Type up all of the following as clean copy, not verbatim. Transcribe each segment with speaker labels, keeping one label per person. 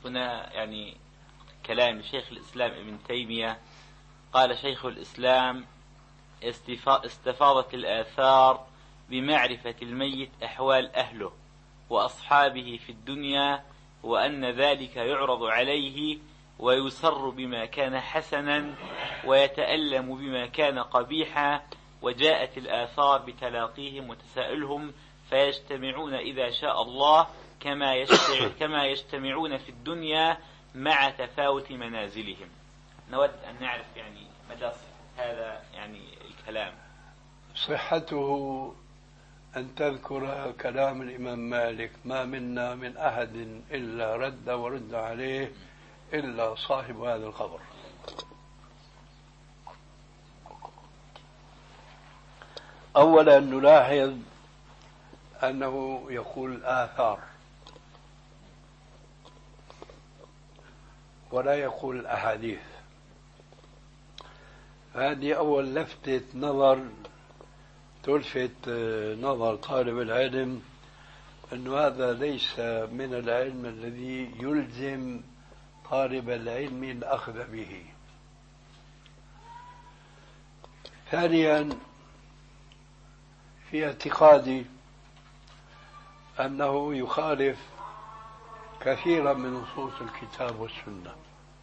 Speaker 1: هنا يعني كلام لشيخ الإسلام ابن تيمية. قال شيخ الإسلام: استفاضت الآثار بمعرفة الميت أحوال أهله وأصحابه في الدنيا، وأن ذلك يعرض عليه ويسر بما كان حسنا ويتألم بما كان قبيحا، وجاءت الآثار بتلاقيهم وتساؤلهم فيجتمعون إذا شاء الله كما يجتمعون في الدنيا مع تفاوت منازلهم. نود أن نعرف يعني مدى هذا يعني الكلام.
Speaker 2: صحته أن تذكر كلام الإمام مالك: ما منا من أحد إلا رد ورد عليه إلا صاحب هذا القبر. أولا نلاحظ أنه يقول آثار ولا يقول أحاديث. هذه أول لفتة نظر تلفت نظر طالب العلم، أن هذا ليس من العلم الذي يلزم طالب العلم الأخذ به. ثانيا، في اعتقادي أنه يخالف كثيرا من نصوص الكتاب والسنة.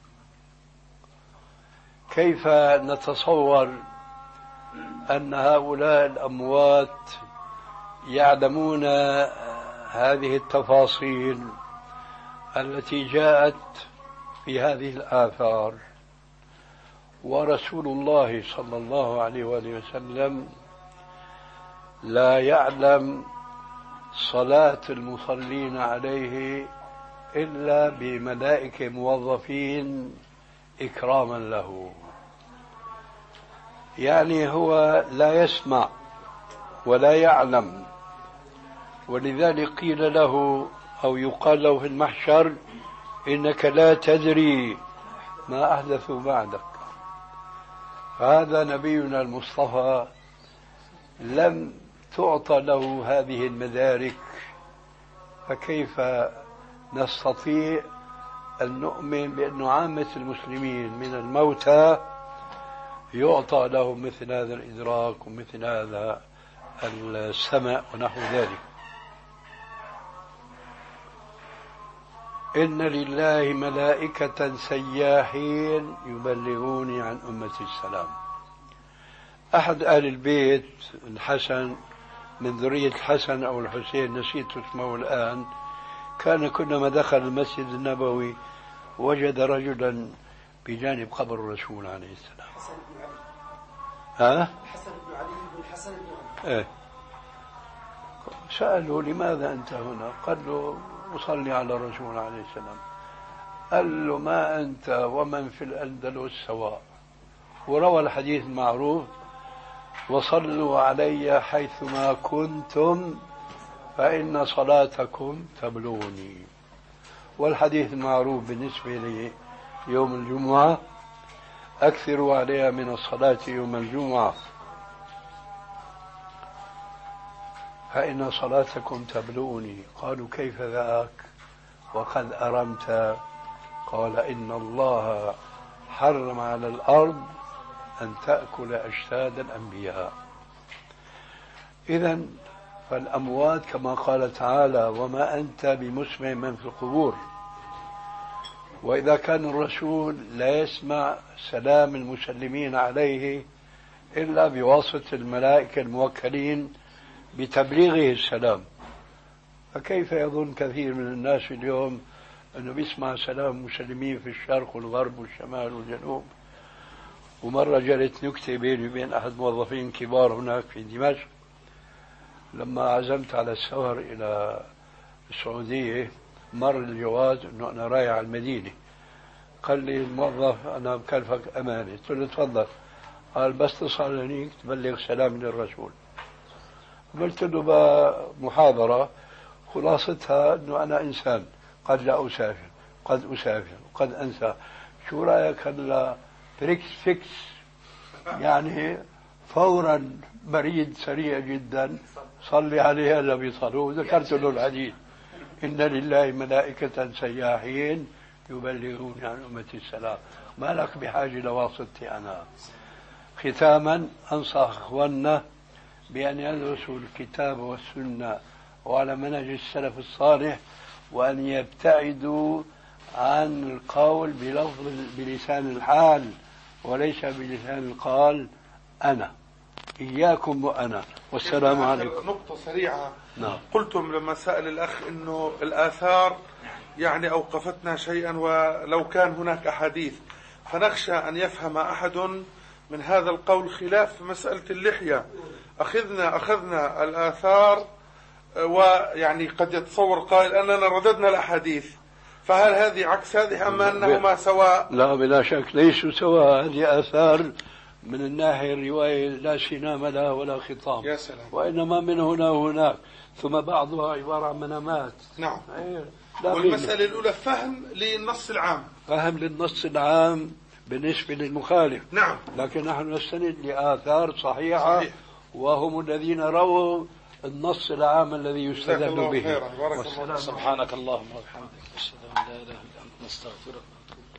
Speaker 2: كيف نتصور أن هؤلاء الأموات يعلمون هذه التفاصيل التي جاءت في هذه الآثار، ورسول الله صلى الله عليه وآله وسلم لا يعلم صلاة المصلين عليه إلا بملائكة موظفين إكراما له؟ يعني هو لا يسمع ولا يعلم، ولذلك قيل له أو يقال له في المحشر: إنك لا تدري ما أحدثوا بعدك. هذا نبينا المصطفى لم تعطى له هذه المدارك، فكيف نستطيع أن نؤمن بأن عامة المسلمين من الموتى يعطى لهم مثل هذا الإدراك ومثل هذا السمع ونحو ذلك؟ إن لله ملائكة سياحين يبلغوني عن أمتي السلام. أحد أهل البيت الحسن من ذرية الحسن أو الحسين، نسيت اسمه الآن، كان كلما دخل المسجد النبوي وجد رجلا بجانب قبر الرسول عليه السلام.
Speaker 3: الحسن بن علي بن الحسن بن علي.
Speaker 2: سأله: لماذا أنت هنا؟ قال له: أصلي على الرسول عليه السلام. قال له: ما أنت ومن في الأندلس سواء. وروى الحديث المعروف: وصلوا علي حيثما كنتم فإن صلاتكم تبلغني. والحديث المعروف بالنسبة لي يوم الجمعة: أكثروا عليها من الصلاة يوم الجمعة فإن صلاتكم تبلغني. قالوا: كيف ذاك وقد أرمت؟ قال: إن الله حرم على الأرض أن تأكل أجساد الأنبياء. إذن فالأموات كما قال تعالى: وما أنت بمسمع من في القبور. وإذا كان الرسول لا يسمع سلام المسلمين عليه إلا بواسطة الملائكة الموكلين بتبليغه السلام، فكيف يظن كثير من الناس اليوم أنه بيسمع سلام المسلمين في الشرق والغرب والشمال والجنوب؟ ومرة جرت نكتة بيني وبين أحد موظفين كبار هناك في دمشق، لما عزمت على السفر إلى السعودية مر الجواز أنه أنا رايح على المدينة. قال لي الموظف: أنا بكلفك أمانة. قلت له: تفضل. قال: بس تصل هنيك تبلغ سلام للرسول. قلت له بمحاضرة خلاصتها أنه أنا إنسان قد لا أسافر، قد أسافر، قد أنسى. شو رأيك هلا فيكس يعني فورا بريد سريع جدا صلي عليه هلا بيصلوا. ذكرت له الحديث: إن لله ملائكة سياحين يبلغون عن أمتي السلام، ما لك بحاجة لواسطتي أنا. ختاما أنصح أخواننا بأن يدرسوا الكتاب والسنة وعلى منهج السلف الصالح، وأن يبتعدوا عن القول بلفظ بلسان الحال وليس بلسان القال. أنا إياكم وأنا، والسلام عليكم.
Speaker 4: نقطة سريعة.
Speaker 2: نعم.
Speaker 4: قلتم لما سأل الأخ إنه الآثار يعني أوقفتنا شيئا ولو كان هناك أحاديث، فنخشى أن يفهم أحد من هذا القول خلاف مسألة اللحية. أخذنا الآثار، ويعني قد يتصور قائل أننا رددنا الأحاديث، فهل هذه عكس هذه أم أنهما سواء؟
Speaker 2: لا بلا شك ليسوا سواء. هذه آثار من الناحية الرواية لا سنام لها ولا خطام.
Speaker 4: يا سلام.
Speaker 2: وإنما من هنا وهناك، ثم بعضها عبارة عن منامات.
Speaker 4: نعم. والمسألة الأولى فهم للنص العام،
Speaker 2: فهم للنص العام بالنسبة للمخالف.
Speaker 4: نعم.
Speaker 2: لكن نحن نستند لآثار صحيحة،
Speaker 4: صحيح.
Speaker 2: وهم الذين رووا النص العام الذي يستدل به.
Speaker 4: بارك الله.
Speaker 5: سبحانك اللهم وبحمدك، أشهد أن لا إله إلا أنت، نستغفرك.